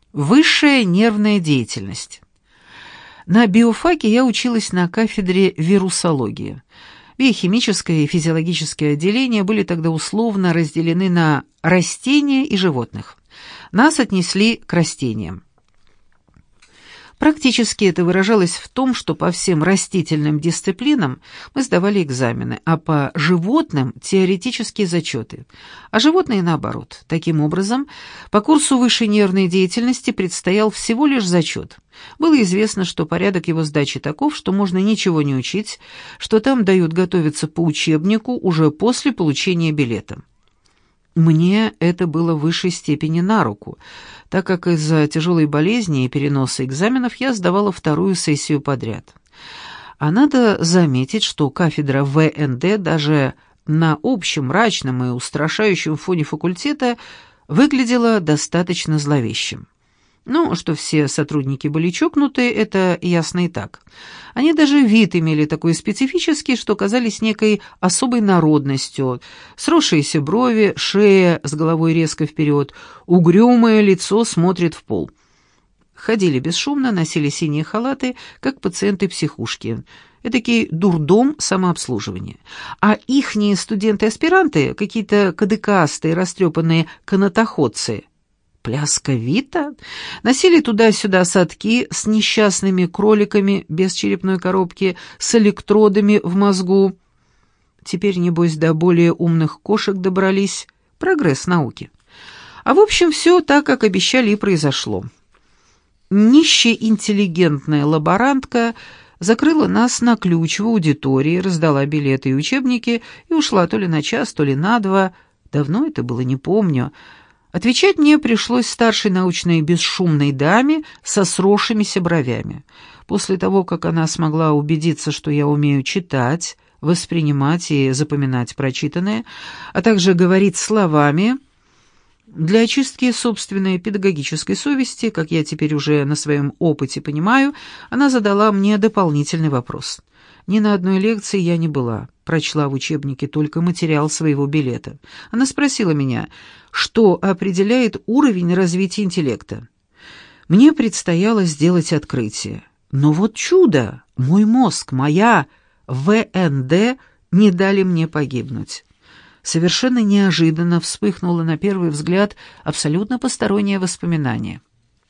Высшая нервная деятельность. На биофаке я училась на кафедре вирусологии. Биохимическое и физиологическое отделения были тогда условно разделены на растения и животных. Нас отнесли к растениям. Практически это выражалось в том, что по всем растительным дисциплинам мы сдавали экзамены, а по животным – теоретические зачеты, а животные наоборот. Таким образом, по курсу высшей нервной деятельности предстоял всего лишь зачет. Было известно, что порядок его сдачи таков, что можно ничего не учить, что там дают готовиться по учебнику уже после получения билета. Мне это было в высшей степени на руку, так как из-за тяжелой болезни и переноса экзаменов я сдавала вторую сессию подряд. А надо заметить, что кафедра ВНД даже на общем мрачном и устрашающем фоне факультета выглядела достаточно зловещим. Ну, что все сотрудники были чокнутые, это ясно и так. Они даже вид имели такой специфический, что казались некой особой народностью. Сросшиеся брови, шея с головой резко вперед, угрюмое лицо смотрит в пол. Ходили бесшумно, носили синие халаты, как пациенты психушки. Этакий дурдом самообслуживания. А ихние студенты-аспиранты, какие-то кадыкастые, растрепанные канатоходцы, плясковито, носили туда-сюда садки с несчастными кроликами без черепной коробки, с электродами в мозгу. Теперь, небось, до более умных кошек добрались. Прогресс науки. А в общем, все так, как обещали, и произошло. Нищеинтеллигентная лаборантка закрыла нас на ключ в аудитории, раздала билеты и учебники и ушла то ли на час, то ли на два. Давно это было, не помню. Отвечать мне пришлось старшей научной бесшумной даме со сросшимися бровями. После того, как она смогла убедиться, что я умею читать, воспринимать и запоминать прочитанное, а также говорить словами, для очистки собственной педагогической совести, как я теперь уже на своем опыте понимаю, она задала мне дополнительный вопрос. Ни на одной лекции я не была, прочла в учебнике только материал своего билета. Она спросила меня, что определяет уровень развития интеллекта. Мне предстояло сделать открытие. Но вот чудо! Мой мозг, моя ВНД не дали мне погибнуть. Совершенно неожиданно вспыхнуло на первый взгляд абсолютно постороннее воспоминание.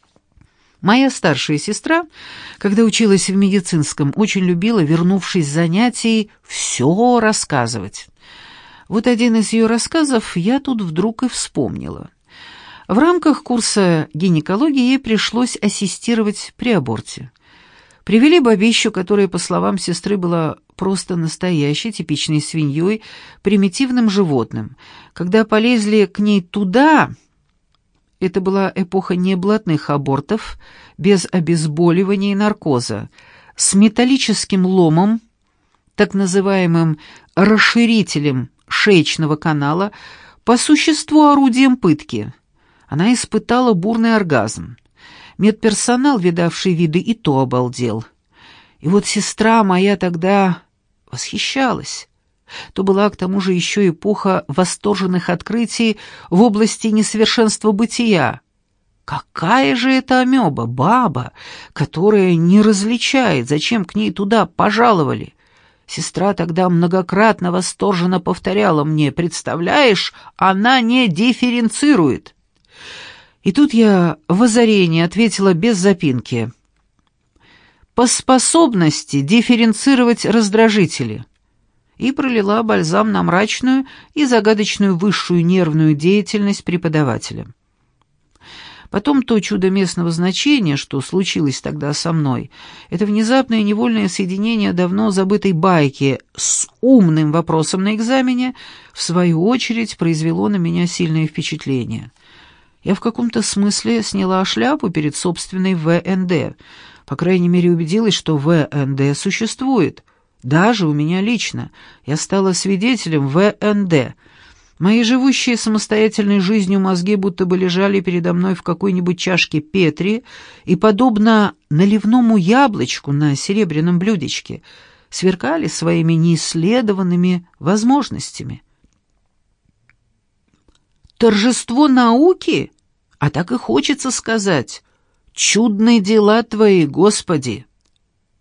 Моя старшая сестра, когда училась в медицинском, очень любила, вернувшись с занятий, все рассказывать. Вот один из ее рассказов я тут вдруг и вспомнила. В рамках курса гинекологии ей пришлось ассистировать при аборте. Привели бабищу, которая, по словам сестры, была просто настоящей, типичной свиньей, примитивным животным. Когда полезли к ней туда... Это была эпоха неблатных абортов, без обезболивания и наркоза, с металлическим ломом, так называемым расширителем шеечного канала, по существу орудием пытки. Она испытала бурный оргазм. Медперсонал, видавший виды, и то обалдел. И вот сестра моя тогда восхищалась. То была, к тому же, еще эпоха восторженных открытий в области несовершенства бытия. Какая же это амеба, баба, которая не различает, зачем к ней туда пожаловали? Сестра тогда многократно восторженно повторяла мне, представляешь, она не дифференцирует. И тут я в озарении ответила без запинки. По способности дифференцировать раздражители. И пролила бальзам на мрачную и загадочную высшую нервную деятельность преподавателя. Потом то чудо местного значения, что случилось тогда со мной, это внезапное невольное соединение давно забытой байки с умным вопросом на экзамене, в свою очередь произвело на меня сильное впечатление. Я в каком-то смысле сняла шляпу перед собственной ВНД, по крайней мере убедилась, что ВНД существует. Даже у меня лично. Я стала свидетелем ВНД. Мои живущие самостоятельной жизнью мозги будто бы лежали передо мной в какой-нибудь чашке Петри и, подобно наливному яблочку на серебряном блюдечке, сверкали своими неисследованными возможностями. Торжество науки? А так и хочется сказать. Чудные дела твои, Господи!»